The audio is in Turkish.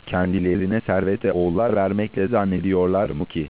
kendilerine servet ve oğullar vermekle zannediyorlar mı ki,